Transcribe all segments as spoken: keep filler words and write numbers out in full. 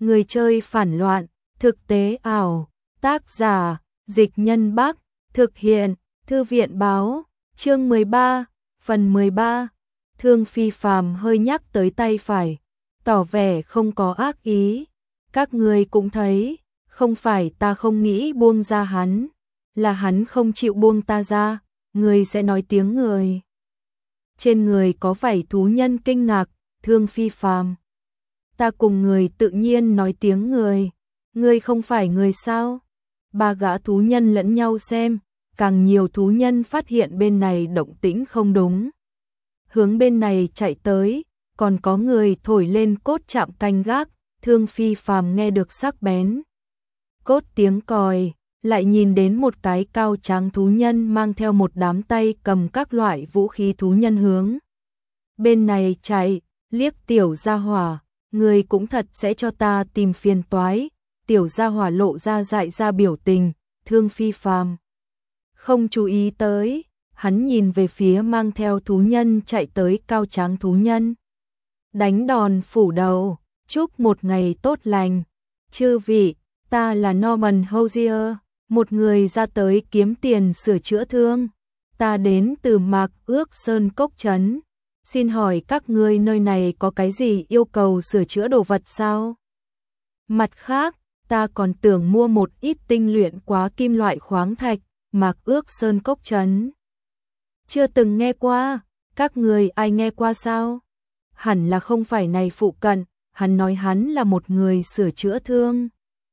Người chơi phản loạn, thực tế ảo, tác giả, Dịch Nhân Bắc, thực hiện, Thư viện báo, chương mười ba, phần mười ba. Thương Phi Phàm hơi nhắc tới tay phải, tỏ vẻ không có ác ý. Các người cũng thấy, không phải ta không nghĩ buông ra hắn, là hắn không chịu buông ta ra, người sẽ nói tiếng người. Trên người có vảy thú nhân kinh ngạc, Thương Phi Phàm. Ta cùng người tự nhiên nói tiếng người, người không phải người sao? Ba gã thú nhân lẫn nhau xem, càng nhiều thú nhân phát hiện bên này động tĩnh không đúng. Hướng bên này chạy tới, còn có người thổi lên cốt chạm canh gác, Thương Phi Phàm nghe được sắc bén. Cốt tiếng còi, lại nhìn đến một cái cao tráng thú nhân mang theo một đám tay cầm các loại vũ khí thú nhân hướng. Bên này chạy, liếc tiểu gia hỏa, người cũng thật sẽ cho ta tìm phiền toái. Tiểu gia hỏa lộ ra dại ra biểu tình, Thương Phi Phàm không chú ý tới, hắn nhìn về phía mang theo thú nhân chạy tới cao tráng thú nhân. Đánh đòn phủ đầu, chúc một ngày tốt lành. Chư vị, ta là Norman Hosier, một người ra tới kiếm tiền sửa chữa thương. Ta đến từ Mạc Ước Sơn Cốc Trấn. Xin hỏi các ngươi nơi này có cái gì yêu cầu sửa chữa đồ vật sao? Mặt khác, ta còn tưởng mua một ít tinh luyện quá kim loại khoáng thạch, Mạc Ước Sơn Cốc Trấn. Chưa từng nghe qua, các người ai nghe qua sao? Hẳn là không phải này phụ cận, hắn nói hắn là một người sửa chữa thương.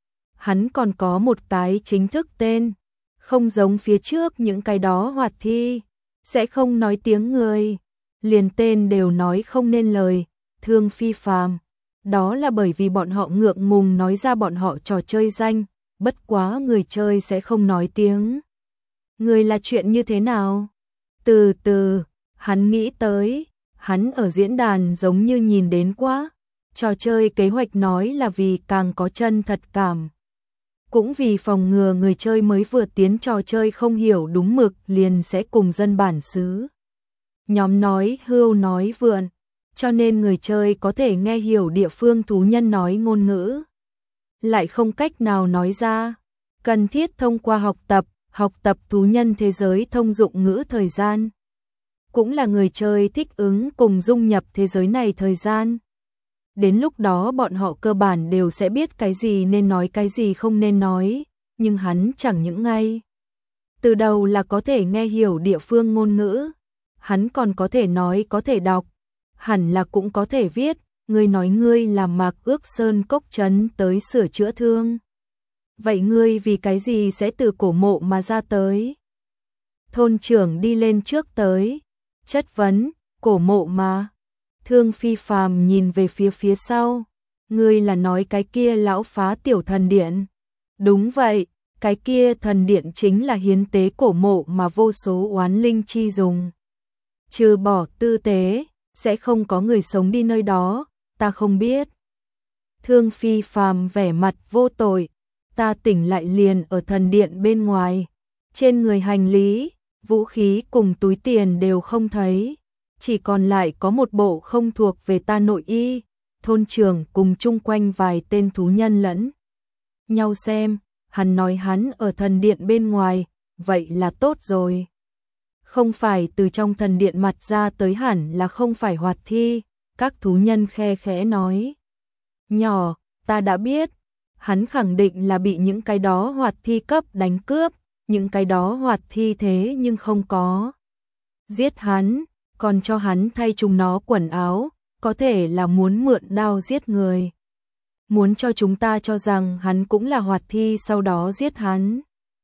Hắn còn có một cái chính thức tên, không giống phía trước những cái đó hoạt thi, sẽ không nói tiếng người, liền tên đều nói không nên lời, Thương Phi Phàm. Đó là bởi vì bọn họ ngượng ngùng nói ra bọn họ trò chơi danh, bất quá người chơi sẽ không nói tiếng. Người là chuyện như thế nào? Từ từ, hắn nghĩ tới, hắn ở diễn đàn giống như nhìn đến quá. Trò chơi kế hoạch nói là vì càng có chân thật cảm. Cũng vì phòng ngừa người chơi mới vừa tiến trò chơi không hiểu đúng mực liền sẽ cùng dân bản xứ. Nhóm nói hưu nói vượn, cho nên người chơi có thể nghe hiểu địa phương thú nhân nói ngôn ngữ. Lại không cách nào nói ra, cần thiết thông qua học tập, học tập thú nhân thế giới thông dụng ngữ thời gian. Cũng là người chơi thích ứng cùng dung nhập thế giới này thời gian. Đến lúc đó bọn họ cơ bản đều sẽ biết cái gì nên nói cái gì không nên nói, nhưng hắn chẳng những ngay. Từ đầu là có thể nghe hiểu địa phương ngôn ngữ, hắn còn có thể nói có thể đọc, hẳn là cũng có thể viết, ngươi nói ngươi là Mạc Ước Sơn Cốc Trấn tới sửa chữa thương. Vậy ngươi vì cái gì sẽ từ cổ mộ mà ra tới? Thôn trưởng đi lên trước tới, chất vấn, cổ mộ mà. Thương Phi Phàm nhìn về phía phía sau, ngươi là nói cái kia lão phá tiểu thần điện. Đúng vậy, cái kia thần điện chính là hiến tế cổ mộ mà vô số oán linh chi dùng. Trừ bỏ tư tế, sẽ không có người sống đi nơi đó, ta không biết. Thương Phi Phàm vẻ mặt vô tội, ta tỉnh lại liền ở thần điện bên ngoài, trên người hành lý, vũ khí cùng túi tiền đều không thấy, chỉ còn lại có một bộ không thuộc về ta nội y. Thôn trưởng cùng chung quanh vài tên thú nhân lẫn nhau xem, hắn nói hắn ở thần điện bên ngoài, vậy là tốt rồi. Không phải từ trong thần điện mặt ra tới hẳn là không phải hoạt thi, các thú nhân khe khẽ nói. Nhỏ, ta đã biết, hắn khẳng định là bị những cái đó hoạt thi cấp đánh cướp, những cái đó hoạt thi thế nhưng không có. Giết hắn, còn cho hắn thay chúng nó quần áo, có thể là muốn mượn đao giết người. Muốn cho chúng ta cho rằng hắn cũng là hoạt thi sau đó giết hắn.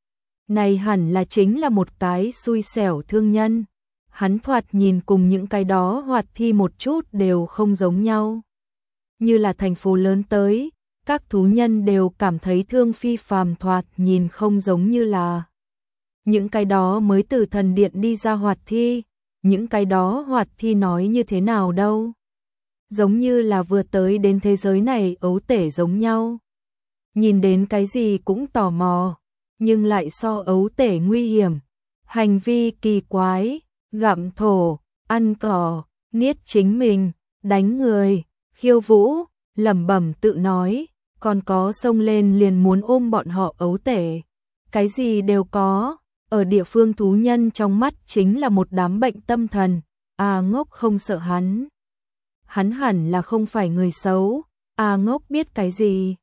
Này hẳn là chính là một cái xui xẻo thương nhân. Hắn thoạt nhìn cùng những cái đó hoạt thi một chút đều không giống nhau. Như là thành phố lớn tới, các thú nhân đều cảm thấy Thương Phi Phàm thoạt nhìn không giống như là những cái đó mới từ thần điện đi ra hoạt thi. Những cái đó hoạt thi nói như thế nào đâu. Giống như là vừa tới đến thế giới này ấu tể giống nhau. Nhìn đến cái gì cũng tò mò, nhưng lại so ấu tể nguy hiểm. Hành vi kỳ quái, gặm thổ, ăn cỏ, niết chính mình, đánh người, khiêu vũ, lẩm bẩm tự nói, còn có xông lên liền muốn ôm bọn họ ấu tể. Cái gì đều có, ở địa phương thú nhân trong mắt chính là một đám bệnh tâm thần. A Ngốc không sợ hắn. Hắn hẳn là không phải người xấu. A Ngốc biết cái gì?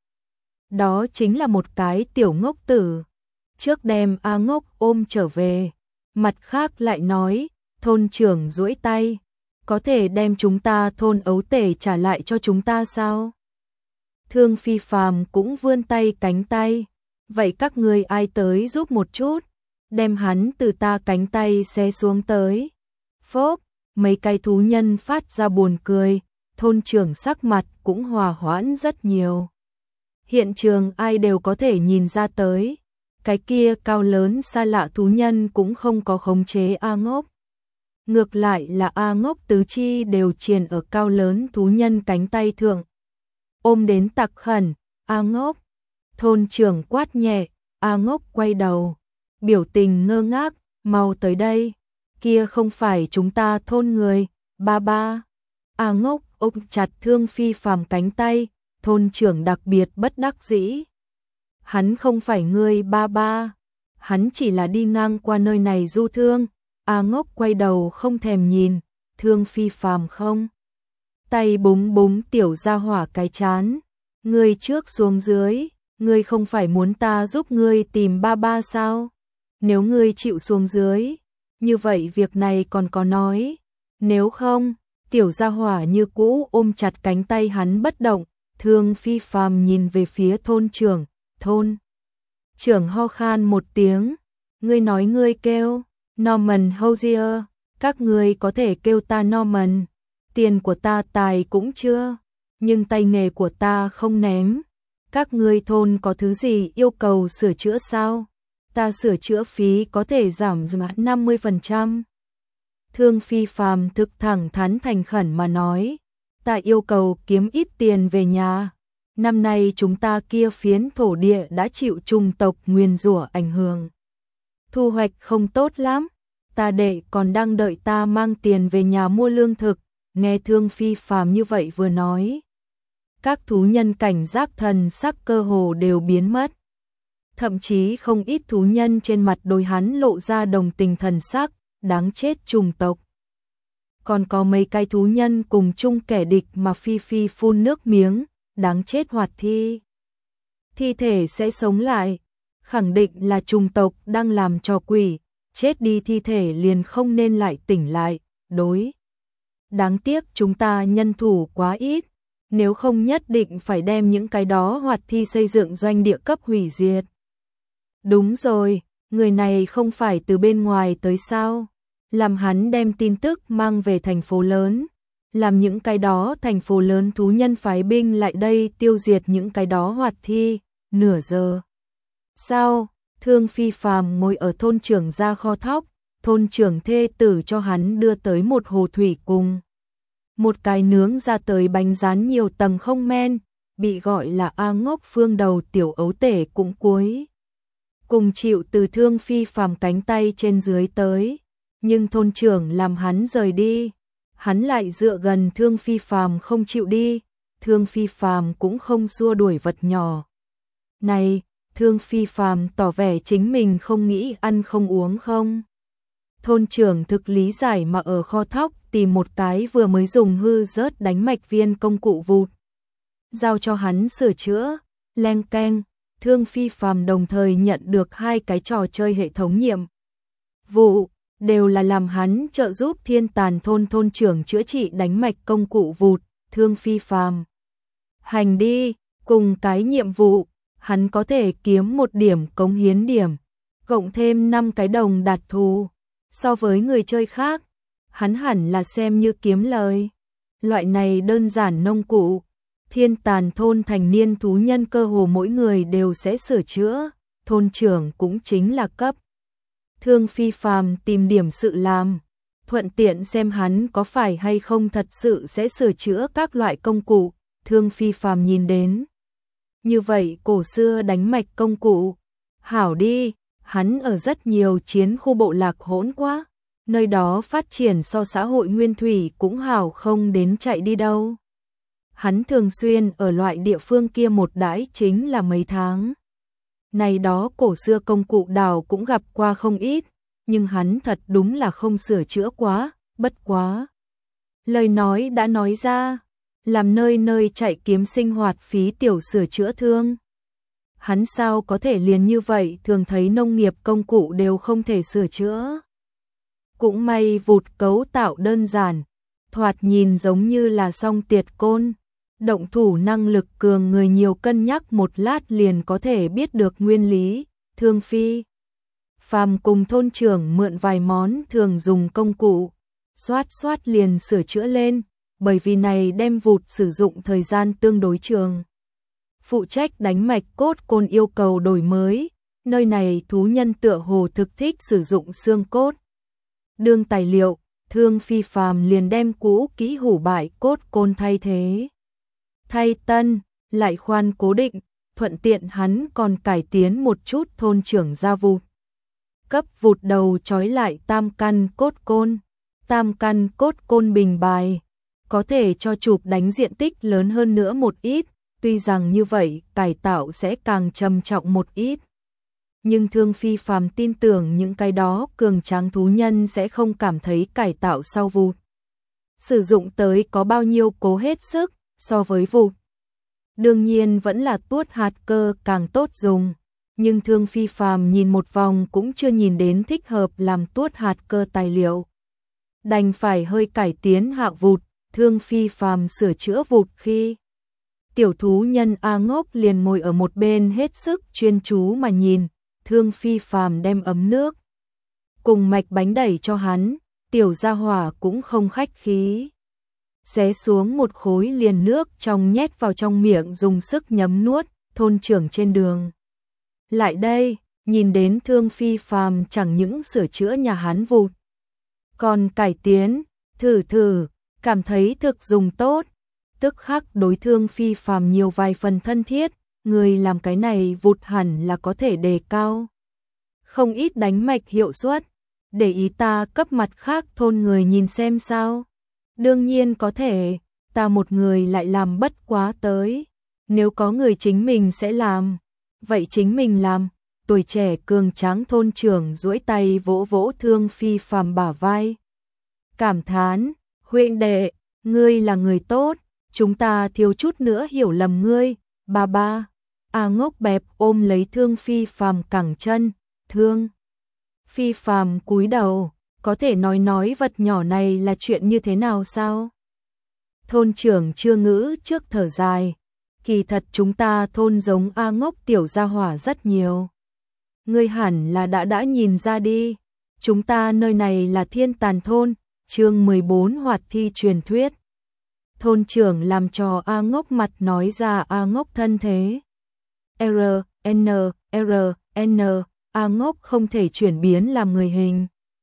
Đó chính là một cái tiểu ngốc tử. Trước đem A Ngốc ôm trở về, mặt khác lại nói, thôn trưởng duỗi tay, có thể đem chúng ta thôn ấu tể trả lại cho chúng ta sao? Thương Phi Phàm cũng vươn tay cánh tay, vậy các ngươi ai tới giúp một chút, đem hắn từ ta cánh tay xé xuống tới. Phốp, mấy cái thú nhân phát ra buồn cười, thôn trưởng sắc mặt cũng hòa hoãn rất nhiều. Hiện trường ai đều có thể nhìn ra tới, cái kia cao lớn xa lạ thú nhân cũng không có khống chế A Ngốc. Ngược lại là A Ngốc tứ chi đều triền ở cao lớn thú nhân cánh tay thượng. Ôm đến tặc khẩn, A Ngốc. Thôn trưởng quát nhẹ, A Ngốc quay đầu, biểu tình ngơ ngác, mau tới đây, kia không phải chúng ta thôn người, ba ba. A Ngốc ôm chặt Thương Phi Phàm cánh tay, thôn trưởng đặc biệt bất đắc dĩ. Hắn không phải người ba ba, hắn chỉ là đi ngang qua nơi này du thương. A Ngốc quay đầu không thèm nhìn, Thương Phi Phàm không. Tay búng búng tiểu gia hỏa cái chán, ngươi trước xuống dưới, ngươi không phải muốn ta giúp ngươi tìm ba ba sao? Nếu ngươi chịu xuống dưới, như vậy việc này còn có nói. Nếu không, tiểu gia hỏa như cũ ôm chặt cánh tay hắn bất động. Thương Phi Phàm nhìn về phía thôn trưởng, thôn trưởng ho khan một tiếng, ngươi nói ngươi kêu Norman Hosier, các ngươi có thể kêu ta Norman, tiền của ta tài cũng chưa, nhưng tay nghề của ta không ném. Các ngươi thôn có thứ gì yêu cầu sửa chữa sao? Ta sửa chữa phí có thể giảm năm mươi phần trăm. Thương Phi Phàm thực thẳng thắn thành khẩn mà nói, ta yêu cầu kiếm ít tiền về nhà. Năm nay chúng ta kia phiến thổ địa đã chịu trùng tộc nguyền rủa ảnh hưởng. Thu hoạch không tốt lắm, ta đệ còn đang đợi ta mang tiền về nhà mua lương thực. Nghe Thương Phi Phàm như vậy vừa nói, các thú nhân cảnh giác thần sắc cơ hồ đều biến mất. Thậm chí không ít thú nhân trên mặt đối hắn lộ ra đồng tình thần sắc, đáng chết trùng tộc. Còn có mấy cái thú nhân cùng chung kẻ địch mà Phi Phi phun nước miếng, đáng chết hoạt thi. Thi thể sẽ sống lại, khẳng định là trùng tộc đang làm trò quỷ, chết đi thi thể liền không nên lại tỉnh lại, đối. Đáng tiếc chúng ta nhân thủ quá ít, nếu không nhất định phải đem những cái đó hoạt thi xây dựng doanh địa cấp hủy diệt. Đúng rồi, người này không phải từ bên ngoài tới sao? Làm hắn đem tin tức mang về thành phố lớn, làm những cái đó thành phố lớn thú nhân phái binh lại đây tiêu diệt những cái đó hoạt thi, nửa giờ. Sau, Thương Phi Phàm ngồi ở thôn trưởng ra kho thóc, thôn trưởng thê tử cho hắn đưa tới một hồ thủy cùng một cái nướng ra tới bánh rán nhiều tầng không men, bị gọi là A Ngốc phương đầu tiểu ấu tể cũng cuối cùng chịu từ Thương Phi Phàm cánh tay trên dưới tới, nhưng thôn trưởng làm hắn rời đi, hắn lại dựa gần Thương Phi Phàm không chịu đi, Thương Phi Phàm cũng không xua đuổi vật nhỏ. Này, Thương Phi Phàm tỏ vẻ chính mình không nghĩ ăn không uống không. Thôn trưởng thực lý giải mà ở kho thóc tìm một cái vừa mới dùng hư rớt đánh mạch viên công cụ vụt, giao cho hắn sửa chữa. Leng keng, Thương Phi Phàm đồng thời nhận được hai cái trò chơi hệ thống nhiệm vụ, đều là làm hắn trợ giúp Thiên Tàn thôn thôn trưởng chữa trị đánh mạch công cụ vụt. Thương Phi Phàm hành đi, cùng cái nhiệm vụ, hắn có thể kiếm một điểm cống hiến điểm, cộng thêm năm cái đồng đạt thù. So với người chơi khác, hắn hẳn là xem như kiếm lời. Loại này đơn giản nông cụ, Thiên Tàn thôn thành niên thú nhân cơ hồ mỗi người đều sẽ sửa chữa, thôn trưởng cũng chính là cấp. Thương Phi Phàm tìm điểm sự làm, thuận tiện xem hắn có phải hay không thật sự sẽ sửa chữa các loại công cụ. Thương Phi Phàm nhìn đến như vậy cổ xưa đánh mạch công cụ, hảo đi, hắn ở rất nhiều chiến khu bộ lạc hỗn quá, nơi đó phát triển so xã hội nguyên thủy cũng hảo không đến chạy đi đâu. Hắn thường xuyên ở loại địa phương kia một đãi chính là mấy tháng. Này đó cổ xưa công cụ đào cũng gặp qua không ít, nhưng hắn thật đúng là không sửa chữa quá, bất quá. Lời nói đã nói ra, làm nơi nơi chạy kiếm sinh hoạt phí tiểu sửa chữa thương. Hắn sao có thể liền như vậy, thường thấy nông nghiệp công cụ đều không thể sửa chữa. Cũng may vụt cấu tạo đơn giản, thoạt nhìn giống như là song tiệt côn. Động thủ năng lực cường người nhiều cân nhắc một lát liền có thể biết được nguyên lý. Thương Phi Phàm cùng thôn trưởng mượn vài món thường dùng công cụ, xoát xoát liền sửa chữa lên, bởi vì này đem vụt sử dụng thời gian tương đối trường. Phụ trách đánh mạch cốt côn yêu cầu đổi mới, nơi này thú nhân tựa hồ thực thích sử dụng xương cốt. Đương tài liệu, Thương Phi Phàm liền đem cũ kỹ hủ bại cốt côn thay thế. Thay tân, lại khoan cố định, thuận tiện hắn còn cải tiến một chút thôn trưởng gia vụt. Cấp vụt đầu trói lại tam căn cốt côn, tam căn cốt côn bình bài, có thể cho chụp đánh diện tích lớn hơn nữa một ít, tuy rằng như vậy cải tạo sẽ càng trầm trọng một ít. Nhưng Thương Phi Phàm tin tưởng những cái đó cường tráng thú nhân sẽ không cảm thấy cải tạo sau vụt sử dụng tới có bao nhiêu cố hết sức so với vụt. Đương nhiên vẫn là tuốt hạt cơ càng tốt dùng, nhưng Thương Phi Phàm nhìn một vòng cũng chưa nhìn đến thích hợp làm tuốt hạt cơ tài liệu. Đành phải hơi cải tiến hạ vụt, Thương Phi Phàm sửa chữa vụt khi tiểu thú nhân A Ngốc liền ngồi ở một bên hết sức chuyên chú mà nhìn. Thương Phi Phàm đem ấm nước cùng mạch bánh đẩy cho hắn, tiểu gia hỏa cũng không khách khí. Xé xuống một khối liền nước trong nhét vào trong miệng dùng sức nhấm nuốt. Thôn trưởng trên đường lại đây, nhìn đến Thương Phi Phàm chẳng những sửa chữa nhà hắn vụt, còn cải tiến, thử thử, cảm thấy thực dùng tốt, tức khắc đối Thương Phi Phàm nhiều vài phần thân thiết. Người làm cái này vụt hẳn là có thể đề cao không ít đánh mạch hiệu suất, để ý ta cấp mặt khác thôn người nhìn xem sao. Đương nhiên có thể, ta một người lại làm bất quá tới, nếu có người chính mình sẽ làm, vậy chính mình làm. Tuổi trẻ cường tráng thôn trưởng duỗi tay vỗ vỗ Thương Phi Phàm bả vai, cảm thán, huynh đệ, ngươi là người tốt, chúng ta thiếu chút nữa hiểu lầm ngươi. Ba ba. A Ngốc bẹp ôm lấy Thương Phi Phàm cẳng chân. Thương Phi Phàm cúi đầu, có thể nói nói vật nhỏ này là chuyện như thế nào sao? Thôn trưởng chưa ngữ trước thở dài, kỳ thật chúng ta thôn giống A Ngốc tiểu gia hỏa rất nhiều. Ngươi hẳn là đã đã nhìn ra đi, chúng ta nơi này là Thiên Tàn thôn. Chương mười bốn hoạt thi truyền thuyết. Thôn trưởng làm trò A Ngốc mặt nói ra A Ngốc thân thế. R, N, R, N, A Ngốc không thể chuyển biến làm người hình.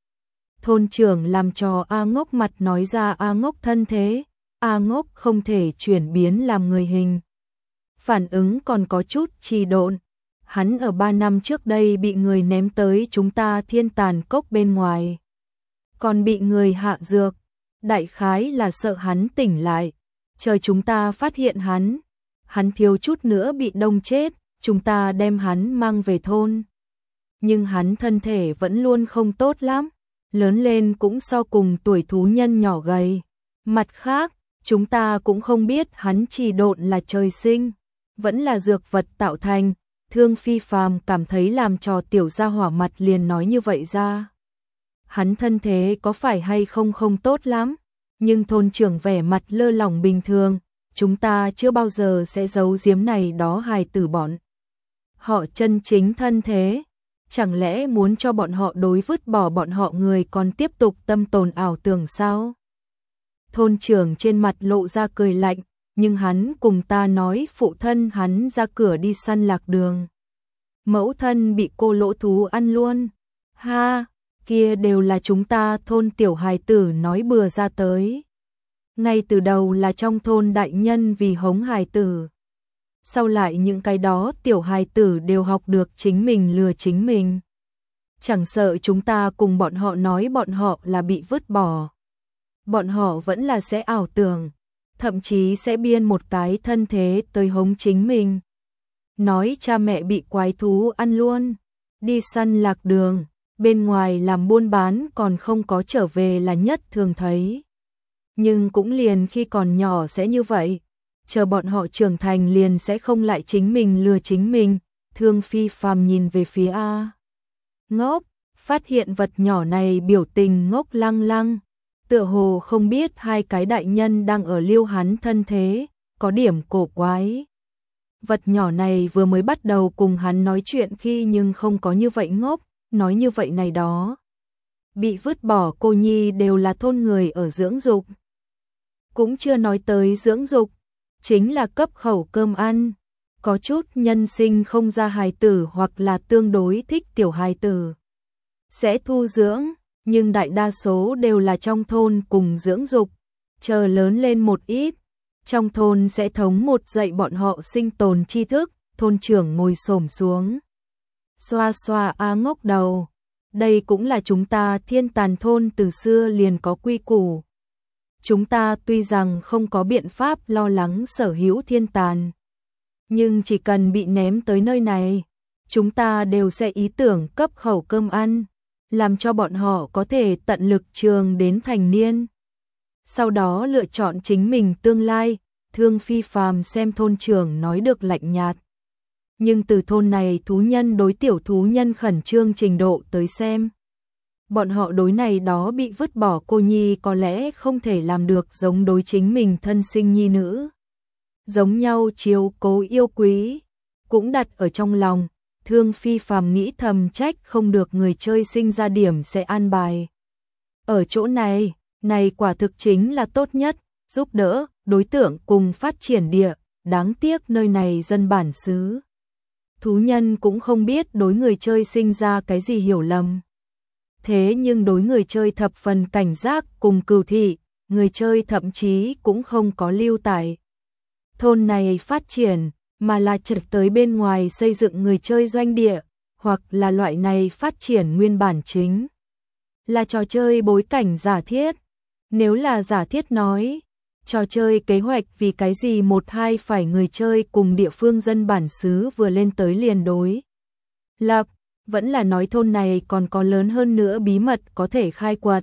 Thôn trưởng làm trò A Ngốc mặt nói ra A Ngốc thân thế. A Ngốc không thể chuyển biến làm người hình. Phản ứng còn có chút trì độn. Hắn ở ba năm trước đây bị người ném tới chúng ta Thiên Tàn cốc bên ngoài. Còn bị người hạ dược. Đại khái là sợ hắn tỉnh lại. Chờ chúng ta phát hiện hắn. Hắn thiếu chút nữa bị đông chết. Chúng ta đem hắn mang về thôn. Nhưng hắn thân thể vẫn luôn không tốt lắm. Lớn lên cũng so cùng tuổi thú nhân nhỏ gầy. Mặt khác, chúng ta cũng không biết hắn trì độn là trời sinh, vẫn là dược vật tạo thành. Thương Phi Phàm cảm thấy làm trò tiểu gia hỏa mặt liền nói như vậy ra. Hắn thân thế có phải hay không không tốt lắm, nhưng thôn trưởng vẻ mặt lơ lỏng bình thường. Chúng ta chưa bao giờ sẽ giấu giếm này đó hài tử bọn họ chân chính thân thế. Chẳng lẽ muốn cho bọn họ đối vứt bỏ bọn họ người còn tiếp tục tâm tồn ảo tưởng sao? Thôn trưởng trên mặt lộ ra cười lạnh, nhưng hắn cùng ta nói phụ thân hắn ra cửa đi săn lạc đường. Mẫu thân bị cô lỗ thú ăn luôn. Ha, kia đều là chúng ta thôn tiểu hài tử nói bừa ra tới. Ngay từ đầu là trong thôn đại nhân vì hống hài tử. Sau lại những cái đó tiểu hài tử đều học được chính mình lừa chính mình. Chẳng sợ chúng ta cùng bọn họ nói bọn họ là bị vứt bỏ. Bọn họ vẫn là sẽ ảo tưởng. thậm chí sẽ biên một cái thân thế tới hống chính mình. Nói cha mẹ bị quái thú ăn luôn, đi săn lạc đường, bên ngoài làm buôn bán còn không có trở về là nhất thường thấy. Nhưng cũng liền khi còn nhỏ sẽ như vậy, chờ bọn họ trưởng thành liền sẽ không lại chính mình lừa chính mình. Thương Phi Phàm nhìn về phía A Ngốc, phát hiện vật nhỏ này biểu tình ngốc lăng lăng, tựa hồ không biết hai cái đại nhân đang ở liêu hắn thân thế, có điểm cổ quái. Vật nhỏ này vừa mới bắt đầu cùng hắn nói chuyện khi nhưng không có như vậy ngốc, nói như vậy này đó. Bị vứt bỏ cô nhi đều là thôn người ở dưỡng dục. Cũng chưa nói tới dưỡng dục, chính là cấp khẩu cơm ăn. Có chút nhân sinh không ra hài tử hoặc là tương đối thích tiểu hài tử sẽ thu dưỡng, nhưng đại đa số đều là trong thôn cùng dưỡng dục, chờ lớn lên một ít, trong thôn sẽ thống một dạy bọn họ sinh tồn tri thức. Thôn trưởng ngồi xổm xuống, xoa xoa A Ngốc đầu, đây cũng là chúng ta Thiên Tàn thôn từ xưa liền có quy củ. Chúng ta tuy rằng không có biện pháp lo lắng sở hữu thiên tàn, nhưng chỉ cần bị ném tới nơi này, chúng ta đều sẽ ý tưởng cấp khẩu cơm ăn, làm cho bọn họ có thể tận lực trường đến thành niên. Sau đó lựa chọn chính mình tương lai. Thương Phi Phàm xem thôn trưởng nói được lạnh nhạt. Nhưng từ thôn này thú nhân đối tiểu thú nhân khẩn trương trình độ tới xem, bọn họ đối này đó bị vứt bỏ cô nhi có lẽ không thể làm được giống đối chính mình thân sinh nhi nữ. Giống nhau chiếu cố yêu quý, cũng đặt ở trong lòng. Thương Phi Phàm nghĩ thầm trách không được người chơi sinh ra điểm sẽ an bài. Ở chỗ này, này quả thực chính là tốt nhất, giúp đỡ, đối tượng cùng phát triển địa, đáng tiếc nơi này dân bản xứ. Thú nhân cũng không biết đối người chơi sinh ra cái gì hiểu lầm. Thế nhưng đối người chơi thập phần cảnh giác cùng cừu thị, người chơi thậm chí cũng không có lưu tại thôn này phát triển, mà là trật tới bên ngoài xây dựng người chơi doanh địa, hoặc là loại này phát triển nguyên bản chính. Là trò chơi bối cảnh giả thiết. Nếu là giả thiết nói, trò chơi kế hoạch vì cái gì một hai phải người chơi cùng địa phương dân bản xứ vừa lên tới liền đối lập, vẫn là nói thôn này còn có lớn hơn nữa bí mật có thể khai quật.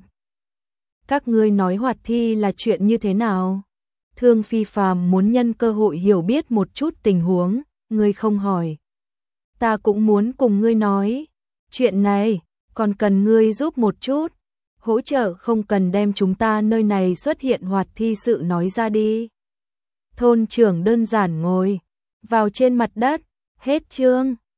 Các ngươi nói hoạt thi là chuyện như thế nào? Thương Phi Phàm muốn nhân cơ hội hiểu biết một chút tình huống, ngươi không hỏi. Ta cũng muốn cùng ngươi nói, chuyện này, còn cần ngươi giúp một chút. Hỗ trợ không cần đem chúng ta nơi này xuất hiện hoạt thi sự nói ra đi. Thôn trưởng đơn giản ngồi vào trên mặt đất, hết chương.